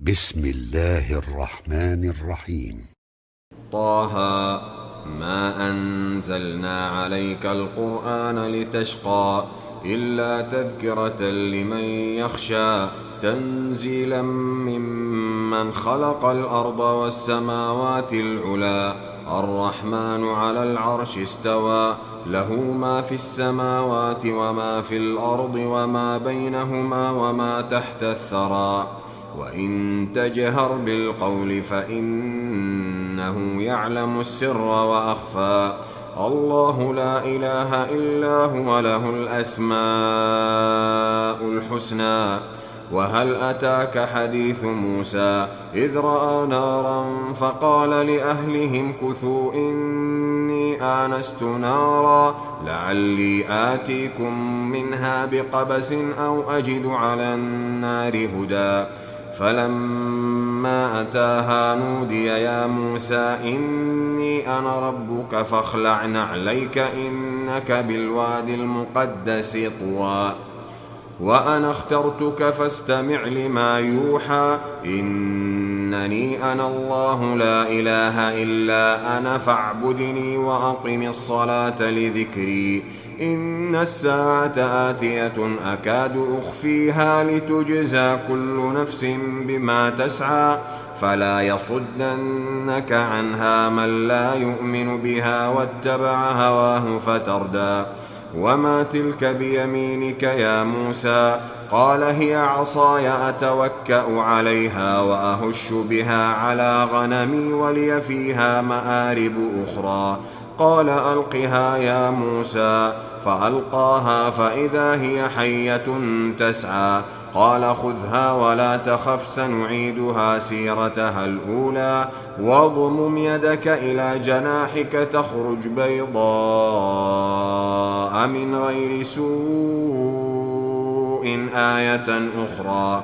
بسم الله الرحمن الرحيم. طه ما أنزلنا عليك القرآن لتشقى إلا تذكرة لمن يخشى تنزيلا ممن خلق الأرض والسماوات العلى الرحمن على العرش استوى له ما في السماوات وما في الأرض وما بينهما وما تحت الثرى وإن تجهر بالقول فإنه يعلم السر وأخفى الله لا إله إلا هو له الأسماء الحسنى وهل أتاك حديث موسى إذ رأى نارا فقال لأهلهم كثوا إني آنست نارا لعلي آتيكم منها بقبس أو أجد على النار هدى فلما أتاها نودي يا موسى إني أنا ربك فاخلع نعليك إنك بالوادي المقدس طوى وأنا اخترتك فاستمع لما يوحى إنني أنا الله لا إله إلا أنا فاعبدني وأقم الصلاة لذكري إن الساعة آتية أكاد أخفيها لتجزى كل نفس بما تسعى فلا يصدنك عنها من لا يؤمن بها واتبع هواه فتردى وما تلك بيمينك يا موسى قال هي عصاي أتوكأ عليها وأهش بها على غنمي ولي فيها مآرب أخرى قال ألقها يا موسى فألقاها فإذا هي حية تسعى قال خذها ولا تخف سنعيدها سيرتها الأولى واضمم يدك إلى جناحك تخرج بيضاء من غير سوء آية أخرى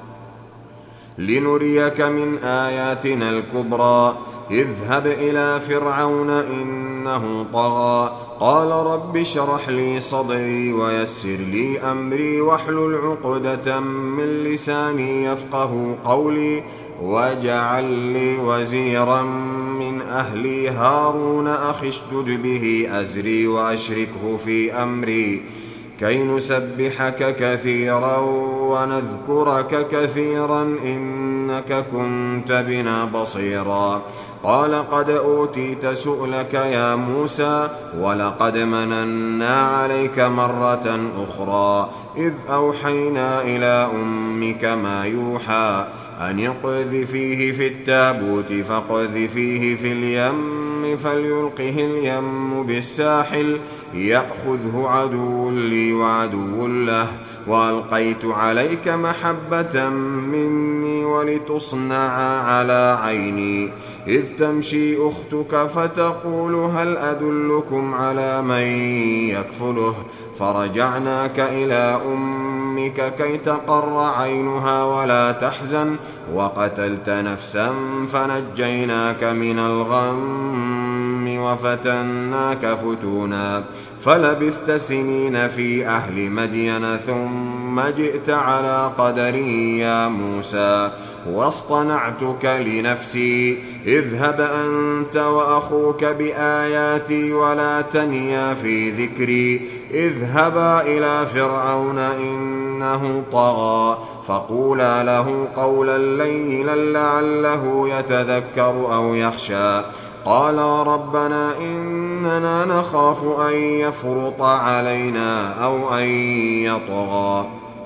لنريك من آياتنا الكبرى اذهب إلى فرعون إنه طغى قال رب اشرح لي صدري ويسر لي أمري واحلل عقدة من لساني يفقه قولي واجعل لي وزيرا من أهلي هارون أخي اشدد به أزري وأشركه في أمري كي نسبحك كثيرا ونذكرك كثيرا إنك كنت بنا بصيرا قال قد أوتيت سؤلك يا موسى ولقد مننا عليك مرة أخرى إذ أوحينا إلى أمك ما يوحى أن اقذفيه في التابوت فاقذفيه في اليم فليلقه اليم بالساحل يأخذه عدو لي وعدو له وألقيت عليك محبة مني ولتصنع على عيني إذ تمشي أختك فتقول هل أدلكم على من يكفله فرجعناك إلى أمك كي تقر عينها ولا تحزن وقتلت نفسا فنجيناك من الغم وفتناك فتونا فلبثت سنين في أهل مدين ثم جئت على قدري يا موسى واصطنعتك لنفسي اذهب أنت وأخوك بآياتي ولا تنيا في ذكري اذهبا إلى فرعون إنه طغى فقولا له قولا لينا لعله يتذكر أو يخشى قالا ربنا إننا نخاف أن يفرط علينا أو أن يطغى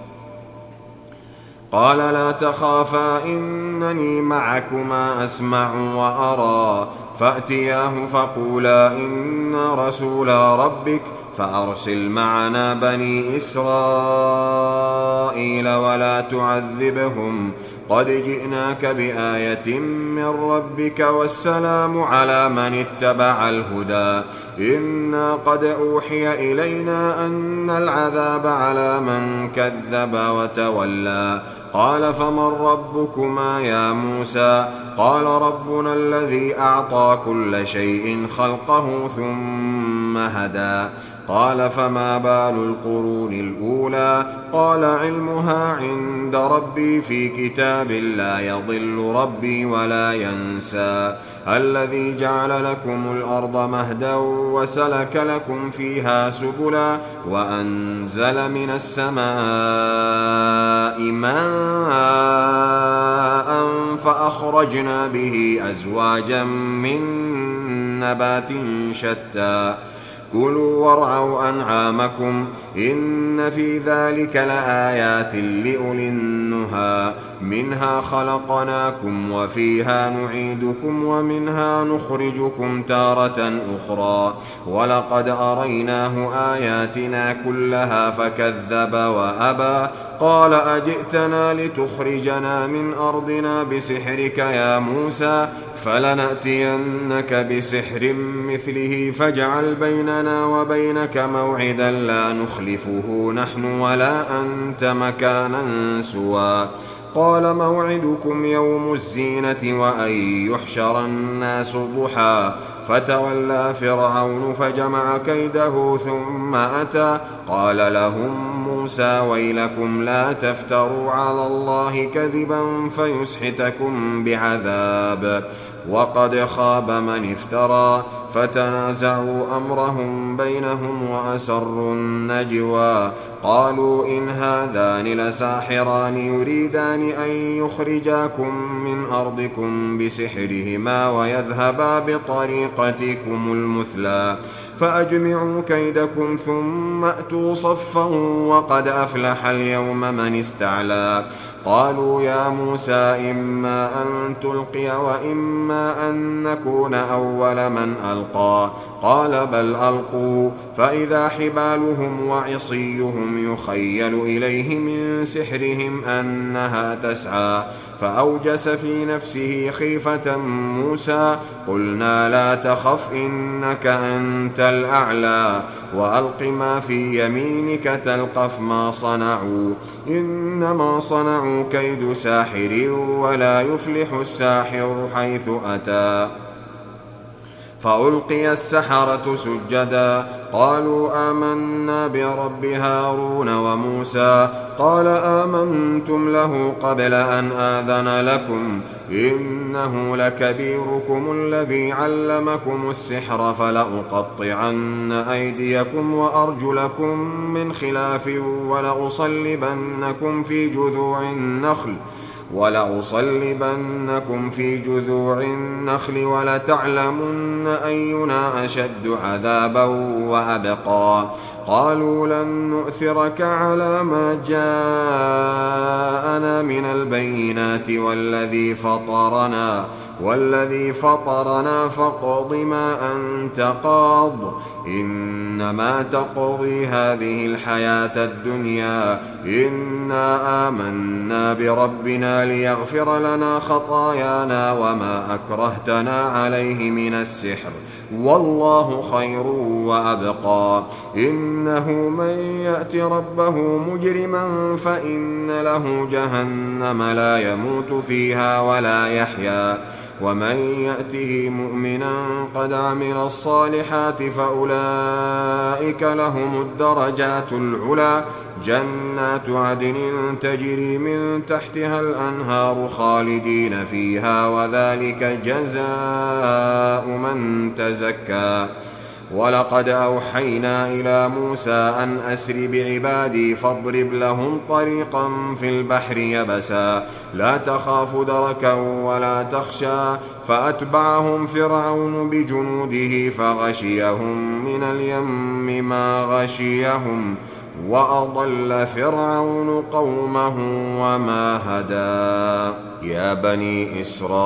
قال لا تخافا إنني معكما أسمع وأرى فأتياه فقولا إنا رسولا ربك فأرسل معنا بني إسرائيل ولا تعذبهم قد جئناك بآية من ربك والسلام على من اتبع الهدى إنا قد أوحي إلينا أن العذاب على من كذب وتولى قال فمن ربكما يا موسى قال ربنا الذي أعطى كل شيء خلقه ثم هدى قال فما بال القرون الأولى قال علمها عند ربي في كتاب لا يضل ربي ولا ينسى الذي جعل لكم الأرض مهدا وسلك لكم فيها سبلا وأنزل من السماء ماء فأخرجنا به أزواجا من نبات شتى كلوا وارعوا أنعامكم إن في ذلك لآيات لأولي النهى منها خلقناكم وفيها نعيدكم ومنها نخرجكم تارة أخرى ولقد أريناه آياتنا كلها فكذب وأبى قال أجئتنا لتخرجنا من أرضنا بسحرك يا موسى فلنأتينك بسحر مثله فاجعل بيننا وبينك موعدا لا نخلفه نحن ولا أنت مكانا سوى قال موعدكم يوم الزينة وأن يحشر الناس ضحى فتولى فرعون فجمع كيده ثم أتى قال لهم موسى ويلكم لا تفتروا على الله كذبا فيسحتكم بعذاب وقد خاب من افترى فتنازعوا أمرهم بينهم وأسروا النجوى قالوا إن هذان لساحران يريدان أن يخرجاكم من أرضكم بسحرهما ويذهبا بطريقتكم المثلى فأجمعوا كيدكم ثم أتوا صفا وقد أفلح اليوم من استعلى قالوا يا موسى إما أن تلقي وإما أن نكون أول من ألقى قال بل ألقوا فإذا حبالهم وعصيهم يخيل إليه من سحرهم أنها تسعى فأوجس في نفسه خيفة موسى قلنا لا تخف إنك أنت الأعلى وألق ما في يمينك تلقف ما صنعوا إنما صنعوا كيد ساحر ولا يفلح الساحر حيث أتى فألقي السحرة سجدا قالوا آمنا برب هارون وموسى قال آمنتم له قبل أن آذن لكم إنه لكبيركم الذي علمكم السحر فلأقطعن أيديكم وأرجلكم من خلاف ولأصلبنكم في جذوع النخل ولتعلمن أينا أشد عذابا وأبقى قالوا لن نؤثرك على ما جاءنا من البينات والذي فطرنا فاقض ما أنت قاض إنما تقضي هذه الحياة الدنيا إنا آمنا بربنا ليغفر لنا خطايانا وما أكرهتنا عليه من السحر والله خير وأبقى إنه من يأت ربه مجرما فإن له جهنم لا يموت فيها ولا يحيا ومن يأته مؤمنا قد عمل الصالحات فأولئك لهم الدرجات العلى جنات عدن تجري من تحتها الأنهار خالدين فيها وذلك جزاء من تزكى ولقد أوحينا إلى موسى أن أسر بعبادي فاضرب لهم طريقا في البحر يبسا لا تخاف دركا ولا تخشى فأتبعهم فرعون بجنوده فغشيهم من اليم ما غشيهم وأضل فرعون قومه وما هدى يا بني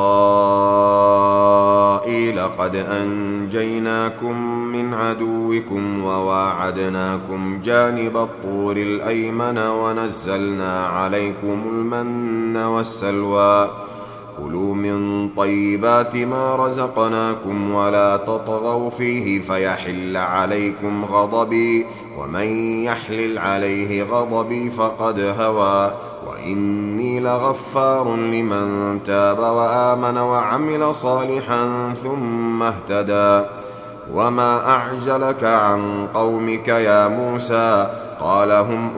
إسرائيل قد أنجيناكم من عدوكم وواعدناكم جانب الطور الأيمن ونزلنا عليكم المن والسلوى كلوا من طيبات ما رزقناكم ولا تطغوا فيه فيحل عليكم غضبي ومن يحلل عليه غضبي فقد هوى وإني لغفار لمن تاب وآمن وعمل صالحا ثم اهتدى وما أعجلك عن قومك يا موسى؟ قال هم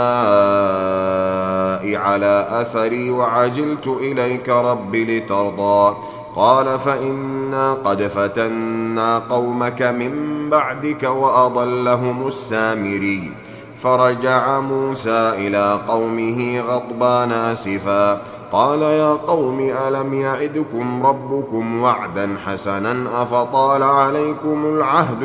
أولئك على أثري وعجلت إليك رب لترضى. قال فإنا قد فتنا قومك من بعدك وأضلهم السامري. فرجع موسى إلى قومه غضبان أسفا قال يا قوم ألم يعدكم ربكم وعدا حسنا أفطال عليكم العهد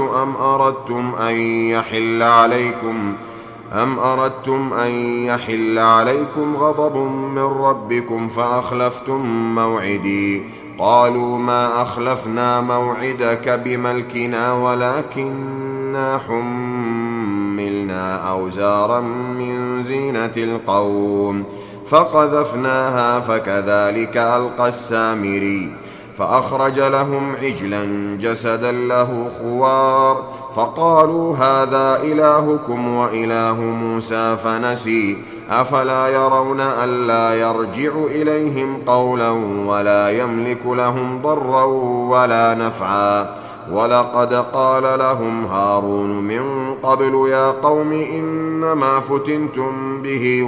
أم أردتم أن يحل عليكم غضب من ربكم فأخلفتم موعدي؟ قالوا ما أخلفنا موعدك بملكنا ولكننا حملنا أوزارا من زينة القوم فقذفناها فكذلك ألقى السامري. فأخرج لهم عجلا جسدا له خوار فقالوا هذا إلهكم وإله موسى فنسي. أفلا يرون ألا يرجع إليهم قولا ولا يملك لهم ضرا ولا نفعا؟ ولقد قال لهم هارون من قبل يا قوم إنما فتنتم به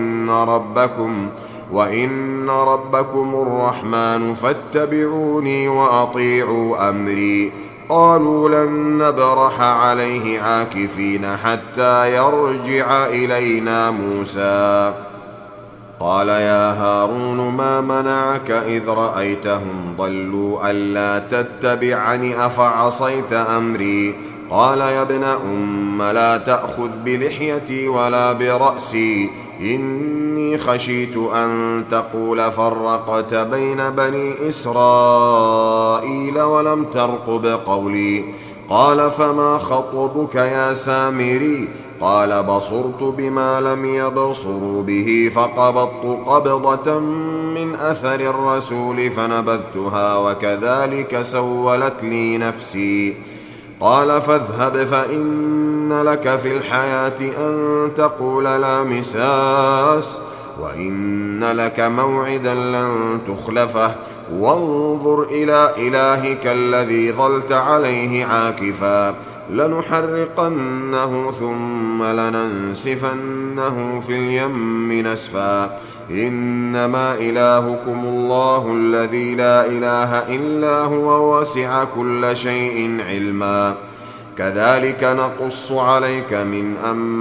وإن ربكم الرحمن فاتبعوني وأطيعوا أمري. قالوا لن نبرح عليه عاكفين حتى يرجع إلينا موسى. قال يا هارون ما منعك إذ رأيتهم ضلوا ألا تتبعني أفعصيت أمري؟ قال يا ابن أم لا تأخذ بلحيتي ولا برأسي إني خشيت أن تقول فرقت بين بني إسرائيل ولم ترقب قولي. قال فما خطبك يا سامري؟ قال بصرت بما لم يبصروا به فقبضت قبضة من أثر الرسول فنبذتها وكذلك سولت لي نفسي. قال فاذهب فإن لك في الحياة أن تقول لا مساس وإن لك موعدا لن تخلفه وانظر إلى إلهك الذي ظلت عليه عاكفا لنحرقنه ثم لننسفنه في اليم نسفا. إنما إلهكم الله الذي لا إله إلا هو وسع كل شيء علما. كذلك نقص عليك من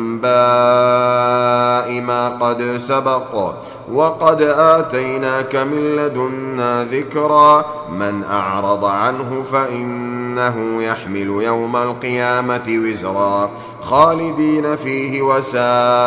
أنباء ما قد سبق وقد آتيناك من لدنا ذكرا. من أعرض عنه فإنه يحمل يوم القيامة وزرا خالدين فيه وساء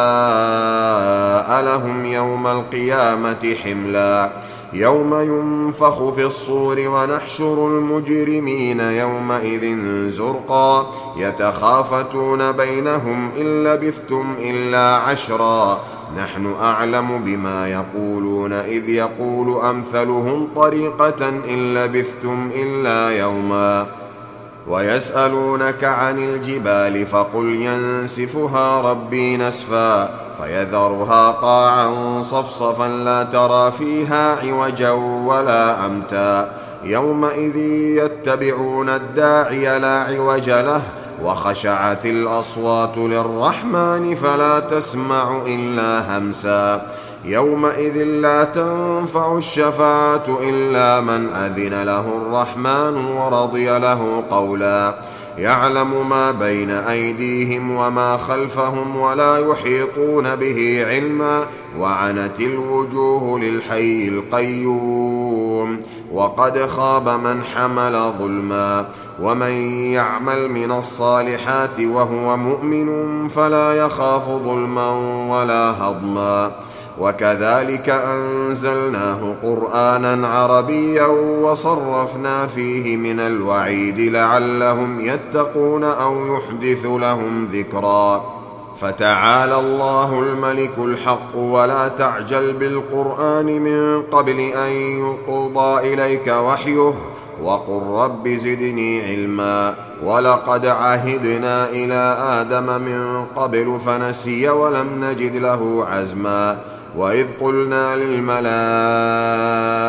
لهم يوم القيامة حملا. يوم ينفخ في الصور ونحشر المجرمين يومئذ زرقا يتخافتون بينهم إن لبثتم إلا عشرا نحن أعلم بما يقولون إذ يقول أمثلهم طريقة إن لبثتم إلا يوما. ويسألونك عن الجبال فقل ينسفها ربي نسفا فيذرها قاعا صفصفا لا ترى فيها عوجا ولا أمتا. يومئذ يتبعون الداعي لا عوج له وخشعت الأصوات للرحمن فلا تسمع إلا همسا. يومئذ لا تنفع الشفاعة إلا من أذن له الرحمن ورضي له قولا. يعلم ما بين أيديهم وما خلفهم ولا يحيطون به علما وعنت الوجوه للحي القيوم وقد خاب من حمل ظلما. ومن يعمل من الصالحات وهو مؤمن فلا يخاف ظلما ولا هضما. وكذلك أنزلناه قرآنا عربيا وصرفنا فيه من الوعيد لعلهم يتقون أو يحدث لهم ذكرا. فتعالى الله الملك الحق ولا تعجل بالقرآن من قبل أن يقضى إليك وحيه وقل رب زدني علما. ولقد عهدنا إلى آدم من قبل فنسي ولم نجد له عزما. وإذ قلنا للملائكة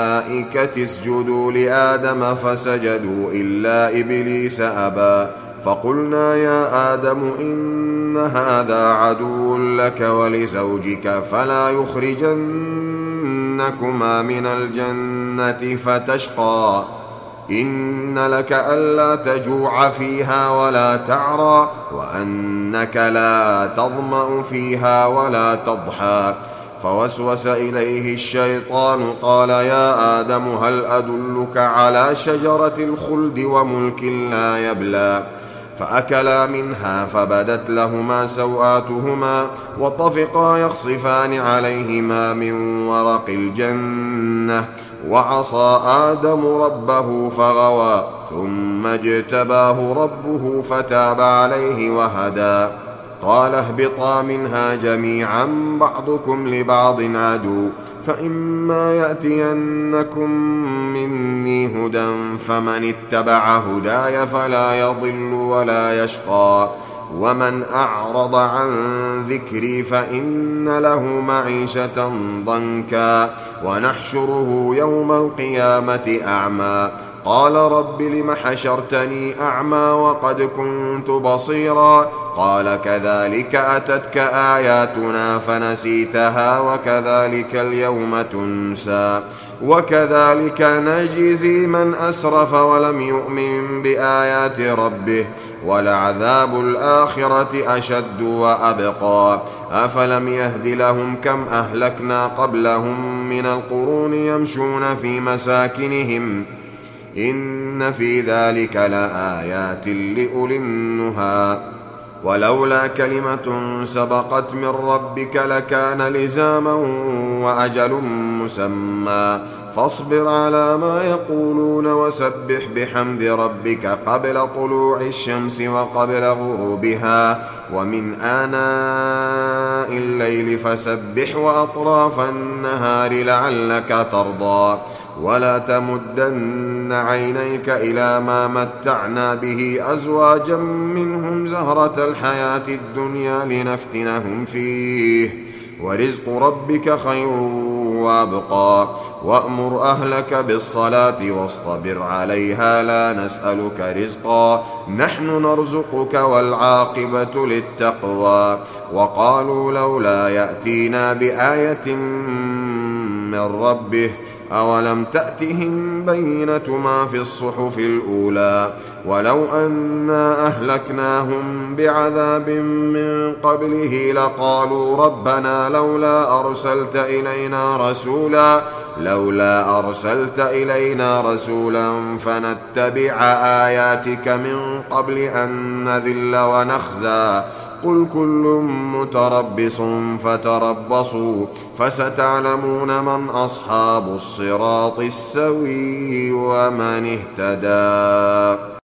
الملائكة اسجدوا لآدم فسجدوا إلا إبليس أبى فقلنا يا آدم إن هذا عدو لك ولزوجك فلا يخرجنكما من الجنة فتشقى إن لك ألا تجوع فيها ولا تعرى وأنك لا تظمأ فيها ولا تضحى فوسوس إليه الشيطان قال يا آدم هل أدلك على شجرة الخلد وملك لا يبلى فأكلا منها فبدت لهما سوآتهما وطفقا يخصفان عليهما من ورق الجنة وعصى آدم ربه فغوى ثم اجتباه ربه فتاب عليه وهدى قال اهبطا منها جميعا بعضكم لبعض عدو فإما يأتينكم مني هدى فمن اتبع هداي فلا يضل ولا يشقى ومن أعرض عن ذكري فإن له معيشة ضنكا ونحشره يوم القيامة أعمى قال رب لم حشرتني أعمى وقد كنت بصيرا قال كذلك أتتك آياتنا فنسيتها وكذلك اليوم تنسى وكذلك نجزي من أسرف ولم يؤمن بآيات ربه ولعذاب الآخرة أشد وأبقى أفلم يهد لهم كم أهلكنا قبلهم من القرون يمشون في مساكنهم إن في ذلك لآيات لأولي النهى ولولا كلمة سبقت من ربك لكان لزاما وأجل مسمى فاصبر على ما يقولون وسبح بحمد ربك قبل طلوع الشمس وقبل غروبها ومن آناء الليل فسبح وأطراف النهار لعلك ترضى ولا تمدن عينيك إلى ما متعنا به أزواجا منهم زهرة الحياة الدنيا لنفتنهم فيه ورزق ربك خير وابقى وأمر أهلك بالصلاة واصطبر عليها لا نسألك رزقا نحن نرزقك والعاقبة للتقوى وقالوا لولا يأتينا بآية من ربه أولم تأتهم بينة ما في الصحف الأولى ولو أنا أهلكناهم بعذاب من قبله لقالوا ربنا لولا أرسلت إلينا رسولا فنتبع آياتك من قبل أن نذل ونخزى قل كل متربص فتربصوا فستعلمون من أصحاب الصراط السوي ومن اهتدى.